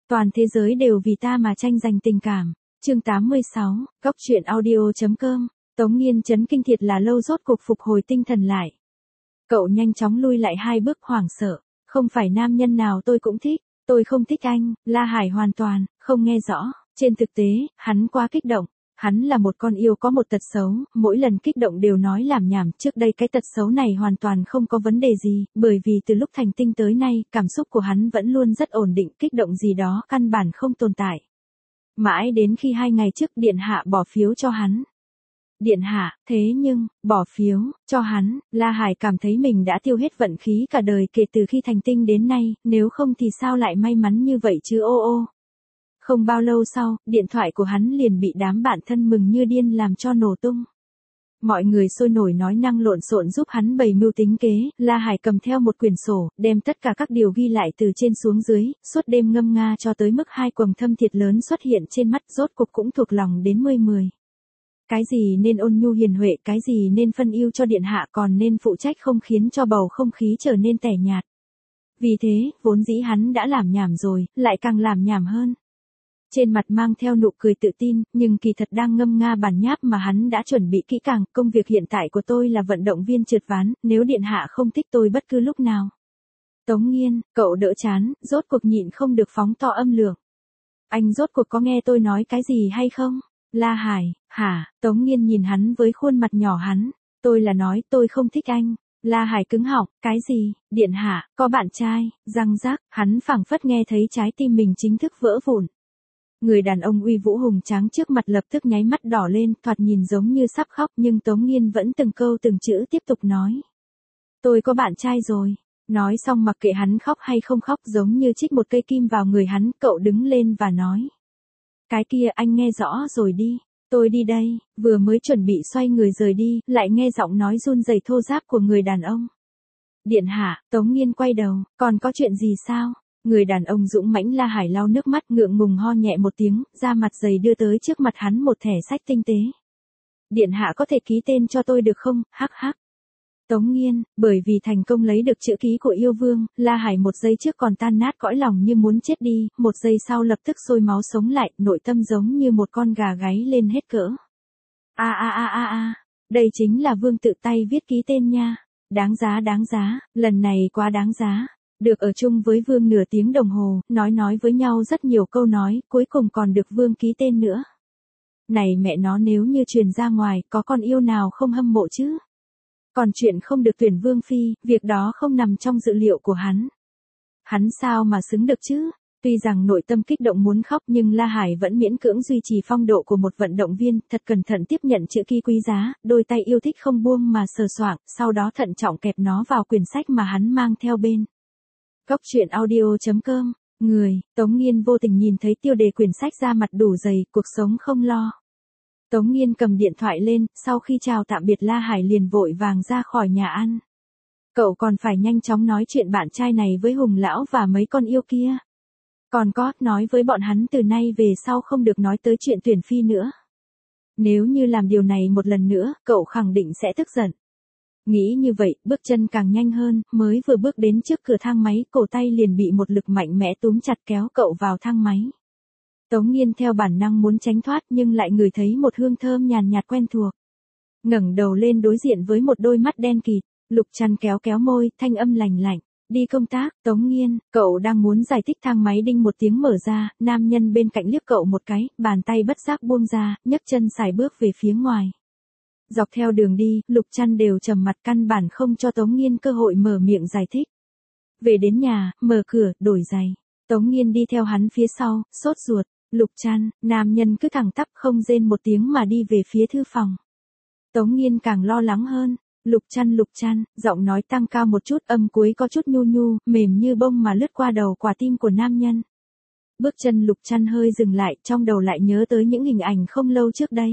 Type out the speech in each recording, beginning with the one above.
Toàn thế giới đều vì ta mà tranh giành tình cảm. Chương 86, Góc truyện audio.com. Tống Nghiên chấn kinh thiệt là lâu rốt cuộc phục hồi tinh thần lại. Cậu nhanh chóng lui lại 2 bước hoảng sợ. Không phải nam nhân nào tôi cũng thích, tôi không thích anh. La Hải hoàn toàn không nghe rõ. Trên thực tế, hắn quá kích động. Hắn là một con yêu có một tật xấu, mỗi lần kích động đều nói làm nhảm. Trước đây cái tật xấu này hoàn toàn không có vấn đề gì, bởi vì từ lúc thành tinh tới nay, cảm xúc của hắn vẫn luôn rất ổn định, kích động gì đó căn bản không tồn tại. Mãi đến khi 2 ngày trước Điện Hạ bỏ phiếu cho hắn. Điện Hạ, thế nhưng, bỏ phiếu cho hắn, La Hải cảm thấy mình đã tiêu hết vận khí cả đời kể từ khi thành tinh đến nay, nếu không thì sao lại may mắn như vậy chứ ô ô. Không bao lâu sau, điện thoại của hắn liền bị đám bạn thân mừng như điên làm cho nổ tung. Mọi người sôi nổi nói năng lộn xộn giúp hắn bày mưu tính kế, La Hải cầm theo một quyển sổ, đem tất cả các điều ghi lại từ trên xuống dưới, suốt đêm ngâm nga cho tới mức 2 quầng thâm thiệt lớn xuất hiện trên mắt, rốt cục cũng thuộc lòng đến 10. Cái gì nên ôn nhu hiền huệ, cái gì nên phân ưu cho điện hạ, còn nên phụ trách không khiến cho bầu không khí trở nên tẻ nhạt. Vì thế, vốn dĩ hắn đã làm nhảm rồi, lại càng làm nhảm hơn. Trên mặt mang theo nụ cười tự tin, nhưng kỳ thật đang ngâm nga bản nháp mà hắn đã chuẩn bị kỹ càng. Công việc hiện tại của tôi là vận động viên trượt ván, nếu điện hạ không thích tôi bất cứ lúc nào. Tống Nghiên, cậu đỡ chán, rốt cuộc nhịn không được phóng to âm lượng. Anh rốt cuộc có nghe tôi nói cái gì hay không? La Hải, hả? Tống Nghiên nhìn hắn với khuôn mặt nhỏ hắn. Tôi là nói tôi không thích anh. La Hải cứng họng, cái gì? Điện hạ, có bạn trai, răng rác, hắn phảng phất nghe thấy trái tim mình chính thức vỡ vụn. Người đàn ông uy vũ hùng tráng trước mặt lập tức nháy mắt đỏ lên, thoạt nhìn giống như sắp khóc, nhưng Tống Nghiên vẫn từng câu từng chữ tiếp tục nói. Tôi có bạn trai rồi. Nói xong mặc kệ hắn khóc hay không khóc, giống như chích một cây kim vào người hắn, cậu đứng lên và nói. Cái kia anh nghe rõ rồi đi. Tôi đi đây. Vừa mới chuẩn bị xoay người rời đi, lại nghe giọng nói run rẩy thô ráp của người đàn ông. Điện hạ, Tống Nghiên quay đầu, còn có chuyện gì sao? Người đàn ông dũng mãnh La Hải lau nước mắt ngượng ngùng ho nhẹ một tiếng, da mặt dày đưa tới trước mặt hắn một thẻ sách tinh tế. Điện hạ có thể ký tên cho tôi được không? Hắc hắc. Tống Nghiên, bởi vì thành công lấy được chữ ký của yêu vương, La Hải một giây trước còn tan nát cõi lòng như muốn chết đi, một giây sau lập tức sôi máu sống lại, nội tâm giống như một con gà gáy lên hết cỡ. Đây chính là vương tự tay viết ký tên nha. Đáng giá, lần này quá đáng giá. Được ở chung với vương nửa tiếng đồng hồ, nói với nhau rất nhiều câu nói, cuối cùng còn được vương ký tên nữa. Này mẹ nó, nếu như truyền ra ngoài, có con yêu nào không hâm mộ chứ? Còn chuyện không được tuyển vương phi, việc đó không nằm trong dự liệu của hắn. Hắn sao mà xứng được chứ? Tuy rằng nội tâm kích động muốn khóc, nhưng La Hải vẫn miễn cưỡng duy trì phong độ của một vận động viên, thật cẩn thận tiếp nhận chữ ký quý giá, đôi tay yêu thích không buông mà sờ soạng, sau đó thận trọng kẹp nó vào quyển sách mà hắn mang theo bên. Góc truyện audio.com. Người, Tống Nghiên vô tình nhìn thấy tiêu đề quyển sách ra mặt đủ dày, cuộc sống không lo. Tống Nghiên cầm điện thoại lên, sau khi chào tạm biệt La Hải liền vội vàng ra khỏi nhà ăn. Cậu còn phải nhanh chóng nói chuyện bạn trai này với Hùng Lão và mấy con yêu kia. Còn có, nói với bọn hắn từ nay về sau không được nói tới chuyện tuyển phi nữa. Nếu như làm điều này một lần nữa, cậu khẳng định sẽ tức giận. Nghĩ như vậy, bước chân càng nhanh hơn, mới vừa bước đến trước cửa thang máy, cổ tay liền bị một lực mạnh mẽ túm chặt kéo cậu vào thang máy. Tống Nghiên theo bản năng muốn tránh thoát nhưng lại ngửi thấy một hương thơm nhàn nhạt quen thuộc. Ngẩng đầu lên đối diện với một đôi mắt đen kịt, Lục Trăn kéo môi, thanh âm lành lạnh. Đi công tác, Tống Nghiên, cậu đang muốn giải thích, thang máy đinh một tiếng mở ra, nam nhân bên cạnh liếc cậu một cái, bàn tay bất giác buông ra, nhấc chân sải bước về phía ngoài. Dọc theo đường đi, Lục Trăn đều trầm mặt, căn bản không cho Tống Nghiên cơ hội mở miệng giải thích. Về đến nhà, mở cửa, đổi giày. Tống Nghiên đi theo hắn phía sau, sốt ruột. Lục Trăn, nam nhân cứ thẳng tắp không rên một tiếng mà đi về phía thư phòng. Tống Nghiên càng lo lắng hơn. Lục Trăn, giọng nói tăng cao một chút, âm cuối có chút nhu, mềm như bông mà lướt qua đầu quả tim của nam nhân. Bước chân Lục Trăn hơi dừng lại, trong đầu lại nhớ tới những hình ảnh không lâu trước đây.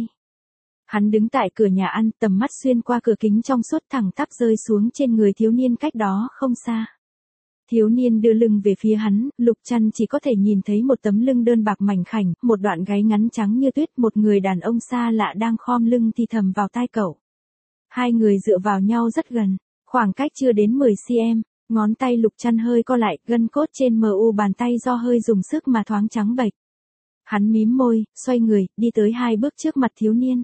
Hắn đứng tại cửa nhà ăn, tầm mắt xuyên qua cửa kính trong suốt thẳng tắp rơi xuống trên người thiếu niên cách đó không xa. Thiếu niên đưa lưng về phía hắn, Lục Trăn chỉ có thể nhìn thấy một tấm lưng đơn bạc mảnh khảnh, một đoạn gáy ngắn trắng như tuyết, một người đàn ông xa lạ đang khom lưng thì thầm vào tai cậu. Hai người dựa vào nhau rất gần, khoảng cách chưa đến 10 cm. Ngón tay Lục Trăn hơi co lại, gân cốt trên mu bàn tay do hơi dùng sức mà thoáng trắng bệch. Hắn mím môi, xoay người, đi tới 2 bước trước mặt thiếu niên.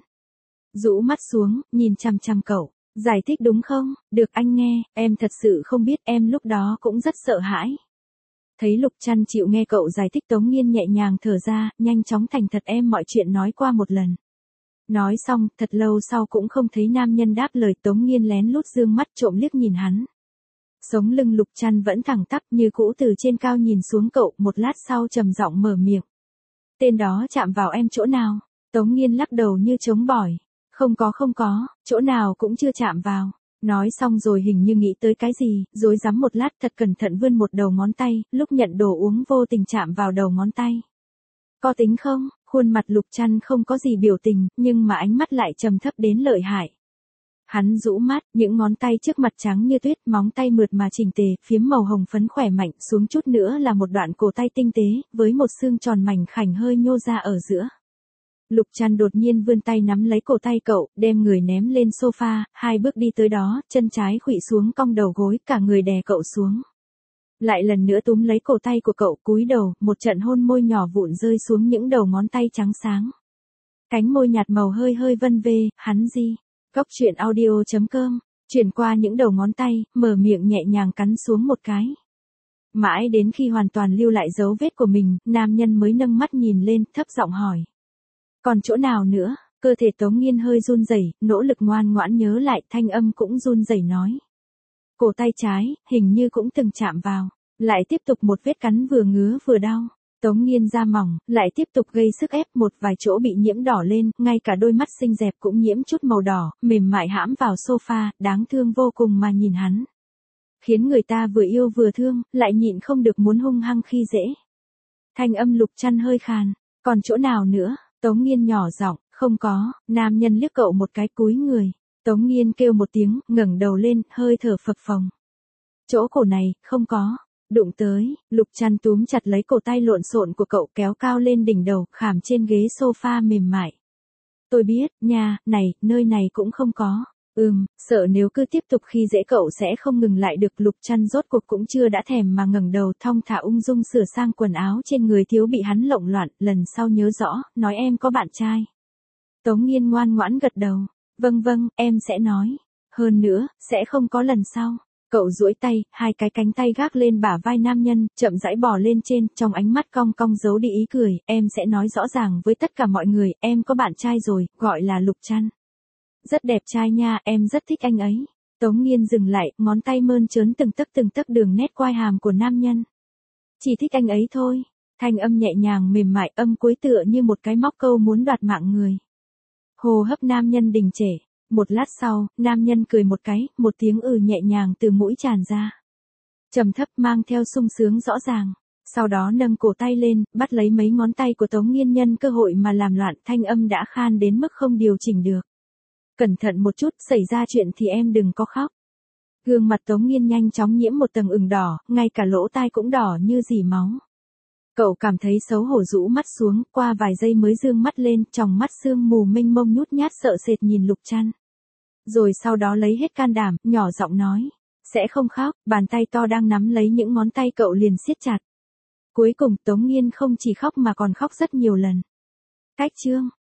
Rũ mắt xuống, nhìn chằm chằm cậu. Giải thích đúng không? Được anh nghe, em thật sự không biết, em lúc đó cũng rất sợ hãi. Thấy Lục Trăn chịu nghe cậu giải thích, Tống Nghiên nhẹ nhàng thở ra, nhanh chóng thành thật em mọi chuyện nói qua một lần. Nói xong, thật lâu sau cũng không thấy nam nhân đáp lời, Tống Nghiên lén lút dương mắt trộm liếc nhìn hắn. Sống lưng Lục Trăn vẫn thẳng tắp như cũ, từ trên cao nhìn xuống cậu, một lát sau trầm giọng mở miệng. Tên đó chạm vào em chỗ nào? Tống Nghiên lắc đầu như chống bỏi. Không có, chỗ nào cũng chưa chạm vào. Nói xong rồi hình như nghĩ tới cái gì, rối rắm một lát, thật cẩn thận vươn một đầu ngón tay, lúc nhận đồ uống vô tình chạm vào đầu ngón tay. Có tính không? Khuôn mặt Lục Trăn không có gì biểu tình, nhưng mà ánh mắt lại trầm thấp đến lợi hại. Hắn rũ mắt, những ngón tay trước mặt trắng như tuyết, móng tay mượt mà chỉnh tề, phiếm màu hồng phấn khỏe mạnh, xuống chút nữa là một đoạn cổ tay tinh tế, với một xương tròn mảnh khảnh hơi nhô ra ở giữa. Lục Trăn đột nhiên vươn tay nắm lấy cổ tay cậu, đem người ném lên sofa, 2 bước đi tới đó, chân trái khuỵu xuống cong đầu gối, cả người đè cậu xuống. Lại lần nữa túm lấy cổ tay của cậu, cúi đầu, một trận hôn môi nhỏ vụn rơi xuống những đầu ngón tay trắng sáng. Cánh môi nhạt màu hơi hơi vân vê, hắn gì? Góc truyện audio.com, chuyển qua những đầu ngón tay, mở miệng nhẹ nhàng cắn xuống một cái. Mãi đến khi hoàn toàn lưu lại dấu vết của mình, nam nhân mới nâng mắt nhìn lên, thấp giọng hỏi. Còn chỗ nào nữa? Cơ thể Tống Nghiên hơi run rẩy, nỗ lực ngoan ngoãn nhớ lại, thanh âm cũng run rẩy nói. Cổ tay trái, hình như cũng từng chạm vào. Lại tiếp tục một vết cắn vừa ngứa vừa đau. Tống Nghiên da mỏng, lại tiếp tục gây sức ép, một vài chỗ bị nhiễm đỏ lên, ngay cả đôi mắt xinh đẹp cũng nhiễm chút màu đỏ, mềm mại hãm vào sofa, đáng thương vô cùng mà nhìn hắn. Khiến người ta vừa yêu vừa thương, lại nhịn không được muốn hung hăng khi dễ. Thanh âm Lục Trăn hơi khàn. Còn chỗ nào nữa? Tống Nghiên nhỏ giọng, không có. Nam nhân liếc cậu một cái, cúi người. Tống Nghiên kêu một tiếng, ngẩng đầu lên, hơi thở phập phồng. Chỗ cổ này, không có. Đụng tới, Lục Trăn túm chặt lấy cổ tay lộn xộn của cậu, kéo cao lên đỉnh đầu, khảm trên ghế sofa mềm mại. Tôi biết, nha, này, nơi này cũng không có. Sợ nếu cứ tiếp tục khi dễ cậu sẽ không ngừng lại được. Lục Trăn rốt cuộc cũng chưa đã thèm mà ngẩng đầu, thong thả ung dung sửa sang quần áo trên người thiếu bị hắn lộn loạn, lần sau nhớ rõ, nói em có bạn trai. Tống Nghiên ngoan ngoãn gật đầu. Vâng, em sẽ nói. Hơn nữa, sẽ không có lần sau. Cậu duỗi tay, 2 cái cánh tay gác lên bả vai nam nhân, chậm rãi bò lên trên, trong ánh mắt cong cong giấu đi ý cười, em sẽ nói rõ ràng với tất cả mọi người, em có bạn trai rồi, gọi là Lục Trăn. Rất đẹp trai nha, em rất thích anh ấy. Tống Nghiên dừng lại, ngón tay mơn trớn từng tấc đường nét quai hàm của nam nhân. Chỉ thích anh ấy thôi. Thanh âm nhẹ nhàng mềm mại, âm cuối tựa như một cái móc câu muốn đoạt mạng người. Hô hấp nam nhân đình trệ. Một lát sau, nam nhân cười một cái, một tiếng nhẹ nhàng từ mũi tràn ra. Trầm thấp mang theo sung sướng rõ ràng. Sau đó nâng cổ tay lên, bắt lấy mấy ngón tay của Tống Nghiên, nhân cơ hội mà làm loạn, thanh âm đã khan đến mức không điều chỉnh được. Cẩn thận một chút, xảy ra chuyện thì em đừng có khóc. Gương mặt Tống Nghiên nhanh chóng nhiễm một tầng ửng đỏ, ngay cả lỗ tai cũng đỏ như dỉ máu. Cậu cảm thấy xấu hổ rũ mắt xuống, qua vài giây mới dương mắt lên, tròng mắt sương mù mênh mông nhút nhát sợ sệt nhìn Lục Trăn. Rồi sau đó lấy hết can đảm, nhỏ giọng nói. Sẽ không khóc, bàn tay to đang nắm lấy những ngón tay cậu liền siết chặt. Cuối cùng Tống Nghiên không chỉ khóc mà còn khóc rất nhiều lần. Cách chương.